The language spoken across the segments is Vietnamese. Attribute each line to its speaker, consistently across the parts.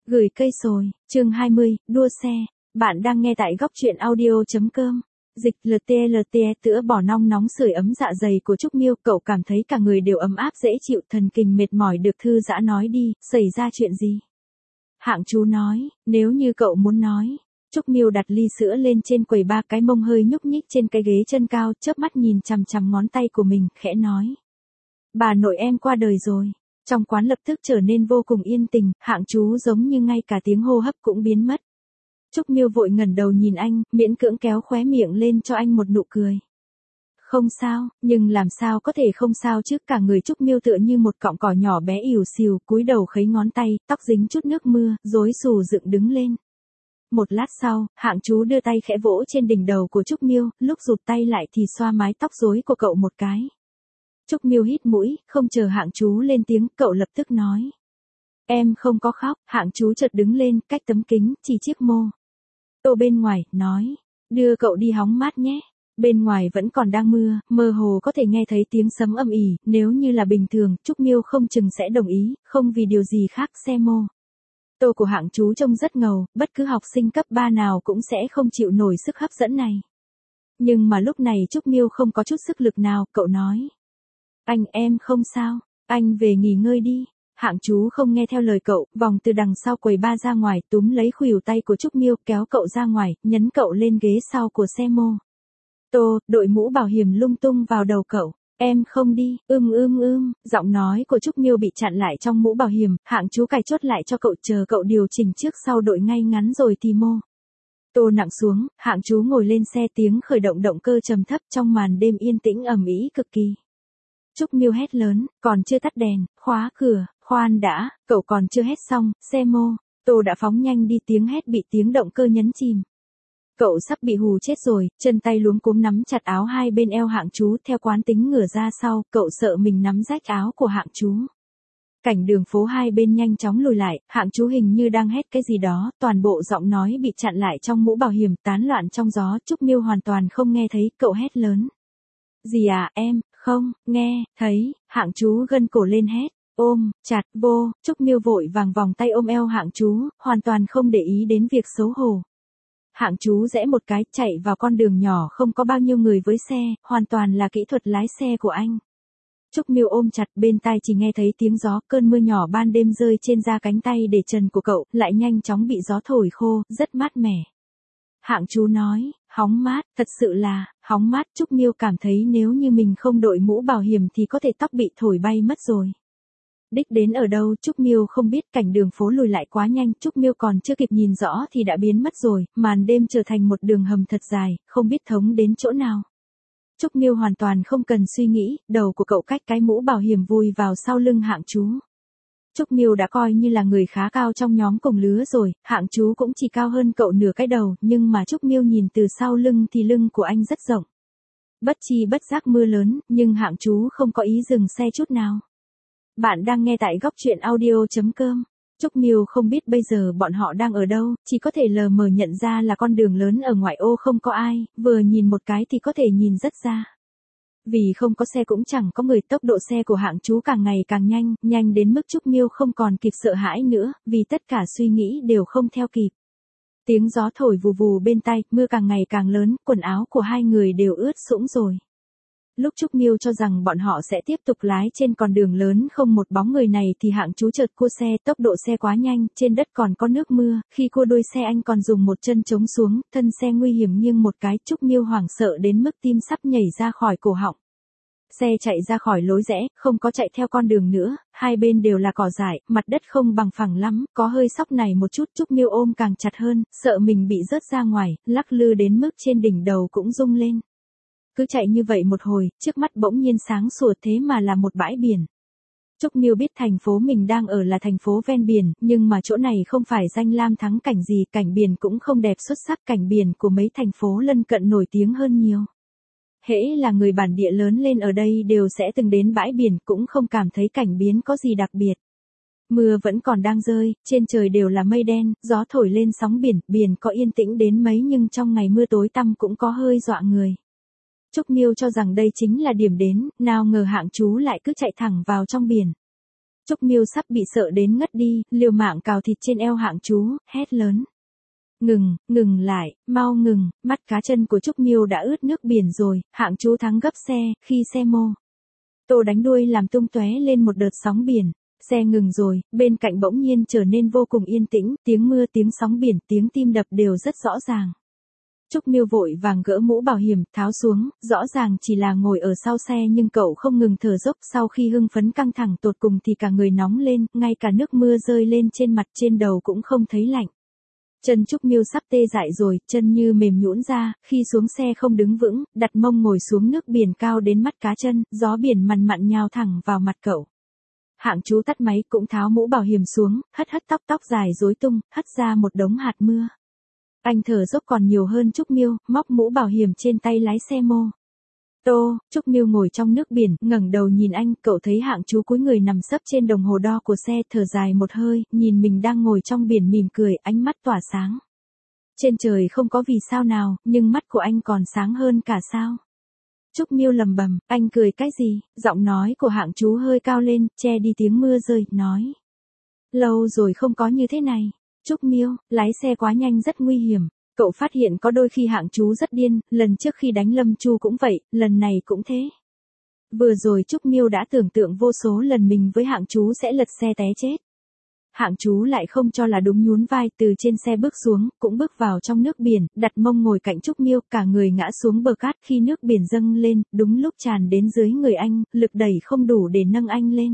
Speaker 1: Gửi cây sồi, chương 20, đua xe. Bạn đang nghe tại góc truyện audio.com. Dịch LTLTE tữa bỏ nong nóng sưởi ấm dạ dày của Trúc Miêu, cậu cảm thấy cả người đều ấm áp dễ chịu, thần kinh mệt mỏi được thư giãn. Nói đi, xảy ra chuyện gì? Hạng chú nói, nếu như cậu muốn nói. Trúc Miêu đặt ly sữa lên trên quầy ba, cái mông hơi nhúc nhích trên cái ghế chân cao, chớp mắt nhìn chằm chằm ngón tay của mình, khẽ nói. Bà nội em qua đời rồi. Trong quán lập tức trở nên vô cùng yên tình, Hạng chú giống như ngay cả tiếng hô hấp cũng biến mất. Trúc Miêu vội ngẩng đầu nhìn anh, miễn cưỡng kéo khóe miệng lên cho anh một nụ cười. Không sao, nhưng làm sao có thể không sao chứ, cả người Trúc Miêu tựa như một cọng cỏ nhỏ bé ỉu xìu, cúi đầu khấy ngón tay, tóc dính chút nước mưa, rối xù dựng đứng lên. Một lát sau, Hạng chú đưa tay khẽ vỗ trên đỉnh đầu của Trúc Miêu, lúc rụt tay lại thì xoa mái tóc rối của cậu một cái. Trúc Miêu hít mũi, không chờ Hạng chú lên tiếng, cậu lập tức nói. Em không có khóc. Hạng chú chợt đứng lên, cách tấm kính, chỉ chiếc mô tô bên ngoài, nói. Đưa cậu đi hóng mát nhé. Bên ngoài vẫn còn đang mưa, mơ hồ có thể nghe thấy tiếng sấm ầm ỉ, nếu như là bình thường, Trúc Miêu không chừng sẽ đồng ý, không vì điều gì khác. Xe mô tô của Hạng chú trông rất ngầu, bất cứ học sinh cấp 3 nào cũng sẽ không chịu nổi sức hấp dẫn này. Nhưng mà lúc này Trúc Miêu không có chút sức lực nào, cậu nói. Anh, em không sao, anh về nghỉ ngơi đi. Hạng chú không nghe theo lời cậu, vòng từ đằng sau quầy ba ra ngoài, túm lấy khuỷu tay của Trúc Miêu, kéo cậu ra ngoài, nhấn cậu lên ghế sau của xe mô tô, đội mũ bảo hiểm lung tung vào đầu cậu. Em không đi, giọng nói của Trúc Miêu bị chặn lại trong mũ bảo hiểm, Hạng chú cài chốt lại cho cậu, chờ cậu điều chỉnh trước sau đội ngay ngắn rồi thì mô tô nặng xuống, Hạng chú ngồi lên xe, tiếng khởi động động cơ trầm thấp trong màn đêm yên tĩnh ầm ĩ cực kỳ. Trúc Miêu hét lớn, còn chưa tắt đèn, khóa cửa, khoan đã, cậu còn chưa hét xong, xe mô tô đã phóng nhanh đi, tiếng hét bị tiếng động cơ nhấn chìm. Cậu sắp bị hù chết rồi, chân tay luống cuống nắm chặt áo hai bên eo Hạng chú, theo quán tính ngửa ra sau, cậu sợ mình nắm rách áo của Hạng chú. Cảnh đường phố hai bên nhanh chóng lùi lại, Hạng chú hình như đang hét cái gì đó, toàn bộ giọng nói bị chặn lại trong mũ bảo hiểm, tán loạn trong gió. Trúc Miêu hoàn toàn không nghe thấy, cậu hét lớn. Gì à, em không nghe thấy. Hạng chú gân cổ lên hét, ôm chặt vô. Trúc Miêu vội vàng vòng tay ôm eo Hạng chú, hoàn toàn không để ý đến việc xấu hổ. Hạng chú rẽ một cái, chạy vào con đường nhỏ không có bao nhiêu người với xe, hoàn toàn là kỹ thuật lái xe của anh. Trúc Miêu ôm chặt, bên tai chỉ nghe thấy tiếng gió, cơn mưa nhỏ ban đêm rơi trên da cánh tay để trần của cậu, lại nhanh chóng bị gió thổi khô, rất mát mẻ. Hạng chú nói, hóng mát, thật sự là, hóng mát. Trúc Miêu cảm thấy nếu như mình không đội mũ bảo hiểm thì có thể tóc bị thổi bay mất rồi. Đích đến ở đâu Trúc Miêu không biết, cảnh đường phố lùi lại quá nhanh, Trúc Miêu còn chưa kịp nhìn rõ thì đã biến mất rồi, màn đêm trở thành một đường hầm thật dài, không biết thống đến chỗ nào. Trúc Miêu hoàn toàn không cần suy nghĩ, đầu của cậu cách cái mũ bảo hiểm vùi vào sau lưng Hạng chú. Trúc Miêu đã coi như là người khá cao trong nhóm cùng lứa rồi, Hạng chú cũng chỉ cao hơn cậu nửa cái đầu, nhưng mà Trúc Miêu nhìn từ sau lưng thì lưng của anh rất rộng. Bất chi bất giác mưa lớn, nhưng Hạng chú không có ý dừng xe chút nào. Bạn đang nghe tại góc truyện audio.com. Trúc Miêu không biết bây giờ bọn họ đang ở đâu, chỉ có thể lờ mờ nhận ra là con đường lớn ở ngoại ô không có ai, vừa nhìn một cái thì có thể nhìn rất ra. Vì không có xe cũng chẳng có người, tốc độ xe của Hạng chú càng ngày càng nhanh, nhanh đến mức Trúc Miêu không còn kịp sợ hãi nữa, vì tất cả suy nghĩ đều không theo kịp. Tiếng gió thổi vù vù bên tai, mưa càng ngày càng lớn, quần áo của hai người đều ướt sũng rồi. Lúc Trúc Miêu cho rằng bọn họ sẽ tiếp tục lái trên con đường lớn không một bóng người này thì Hạng chú chợt cua xe, tốc độ xe quá nhanh, trên đất còn có nước mưa, khi cua đuôi xe anh còn dùng một chân chống xuống, thân xe nguy hiểm nghiêng một cái, Trúc Miêu hoảng sợ đến mức tim sắp nhảy ra khỏi cổ họng. Xe chạy ra khỏi lối rẽ, không có chạy theo con đường nữa, hai bên đều là cỏ dại, mặt đất không bằng phẳng lắm, có hơi sóc này một chút. Trúc Miêu ôm càng chặt hơn, sợ mình bị rớt ra ngoài, lắc lư đến mức trên đỉnh đầu cũng rung lên. Cứ chạy như vậy một hồi, trước mắt bỗng nhiên sáng sủa, thế mà là một bãi biển. Trúc Miêu biết thành phố mình đang ở là thành phố ven biển, nhưng mà chỗ này không phải danh lam thắng cảnh gì, cảnh biển cũng không đẹp xuất sắc, cảnh biển của mấy thành phố lân cận nổi tiếng hơn nhiều. Hễ là người bản địa lớn lên ở đây đều sẽ từng đến bãi biển, cũng không cảm thấy cảnh biển có gì đặc biệt. Mưa vẫn còn đang rơi, trên trời đều là mây đen, gió thổi lên sóng biển, biển có yên tĩnh đến mấy nhưng trong ngày mưa tối tăm cũng có hơi dọa người. Trúc Miêu cho rằng đây chính là điểm đến, nào ngờ Hạng chú lại cứ chạy thẳng vào trong biển. Trúc Miêu sắp bị sợ đến ngất đi, liều mạng cào thịt trên eo Hạng Chú, hét lớn. Ngừng lại, mau ngừng, mắt cá chân của Trúc Miêu đã ướt nước biển rồi, Hạng Chú thắng gấp xe, khi xe mô tô đánh đuôi làm tung tóe lên một đợt sóng biển. Xe ngừng rồi, bên cạnh bỗng nhiên trở nên vô cùng yên tĩnh, tiếng mưa, tiếng sóng biển, tiếng tim đập đều rất rõ ràng. Trúc Miêu vội vàng gỡ mũ bảo hiểm, tháo xuống, rõ ràng chỉ là ngồi ở sau xe nhưng cậu không ngừng thở dốc, sau khi hưng phấn căng thẳng tột cùng thì cả người nóng lên, ngay cả nước mưa rơi lên trên mặt trên đầu cũng không thấy lạnh. Chân Trúc Miêu sắp tê dại rồi, chân như mềm nhũn ra, khi xuống xe không đứng vững, đặt mông ngồi xuống nước biển cao đến mắt cá chân, gió biển mằn mặn nhào thẳng vào mặt cậu. Hạng Chú tắt máy cũng tháo mũ bảo hiểm xuống, hất tóc dài rối tung, hất ra một đống hạt mưa. Anh thở dốc còn nhiều hơn Trúc Miêu, móc mũ bảo hiểm trên tay lái xe mô tô. Trúc Miêu ngồi trong nước biển, ngẩng đầu nhìn anh, cậu thấy Hạng Chú cúi người nằm sấp trên đồng hồ đo của xe, thở dài một hơi, nhìn mình đang ngồi trong biển mỉm cười, ánh mắt tỏa sáng. Trên trời không có vì sao nào, nhưng mắt của anh còn sáng hơn cả sao. Trúc Miêu lầm bầm, anh cười cái gì? Giọng nói của Hạng Chú hơi cao lên, che đi tiếng mưa rơi, nói. Lâu rồi không có như thế này. Trúc Miêu, lái xe quá nhanh rất nguy hiểm. Cậu phát hiện có đôi khi Hạng Chú rất điên, lần trước khi đánh Lâm Chu cũng vậy, lần này cũng thế. Vừa rồi Trúc Miêu đã tưởng tượng vô số lần mình với Hạng Chú sẽ lật xe té chết. Hạng Chú lại không cho là đúng, nhún vai từ trên xe bước xuống, cũng bước vào trong nước biển, đặt mông ngồi cạnh Trúc Miêu, cả người ngã xuống bờ cát khi nước biển dâng lên, đúng lúc tràn đến dưới người anh, lực đẩy không đủ để nâng anh lên.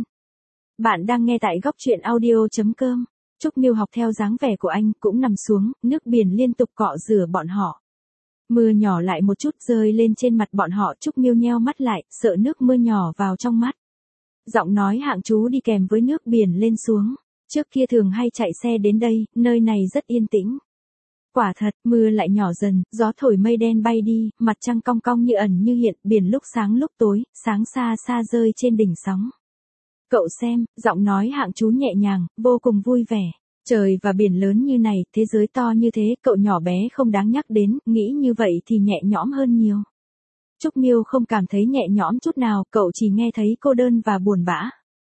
Speaker 1: Bạn đang nghe tại góc truyện audio.com. Trúc Miêu học theo dáng vẻ của anh, cũng nằm xuống, nước biển liên tục cọ rửa bọn họ. Mưa nhỏ lại một chút rơi lên trên mặt bọn họ, Trúc Miêu nheo mắt lại, sợ nước mưa nhỏ vào trong mắt. Giọng nói Hạng Chú đi kèm với nước biển lên xuống. Trước kia thường hay chạy xe đến đây, nơi này rất yên tĩnh. Quả thật, mưa lại nhỏ dần, gió thổi mây đen bay đi, mặt trăng cong cong như ẩn như hiện, biển lúc sáng lúc tối, sáng xa xa rơi trên đỉnh sóng. Cậu xem, giọng nói Hạng Chú nhẹ nhàng, vô cùng vui vẻ. Trời và biển lớn như này, thế giới to như thế, cậu nhỏ bé không đáng nhắc đến, nghĩ như vậy thì nhẹ nhõm hơn nhiều. Trúc Miêu không cảm thấy nhẹ nhõm chút nào, cậu chỉ nghe thấy cô đơn và buồn bã.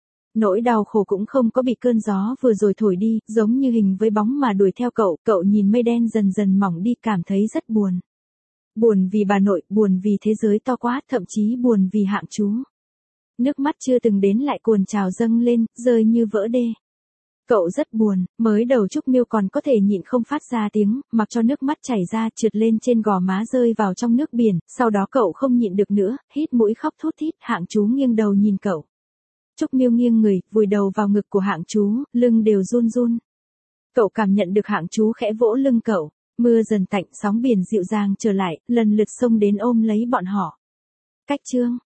Speaker 1: Nỗi đau khổ cũng không có bị cơn gió vừa rồi thổi đi, giống như hình với bóng mà đuổi theo cậu nhìn mây đen dần dần mỏng đi, cảm thấy rất buồn. Buồn vì bà nội, buồn vì thế giới to quá, thậm chí buồn vì Hạng Chú. Nước mắt chưa từng đến lại cuồn trào dâng lên, rơi như vỡ đê. Cậu rất buồn, mới đầu Trúc Miêu còn có thể nhịn không phát ra tiếng, mặc cho nước mắt chảy ra trượt lên trên gò má rơi vào trong nước biển, sau đó cậu không nhịn được nữa, hít mũi khóc thút thít, Hạng Chú nghiêng đầu nhìn cậu. Trúc Miêu nghiêng người, vùi đầu vào ngực của Hạng Chú, lưng đều run run. Cậu cảm nhận được Hạng Chú khẽ vỗ lưng cậu, mưa dần tạnh, sóng biển dịu dàng trở lại, lần lượt xông đến ôm lấy bọn họ. Cách chương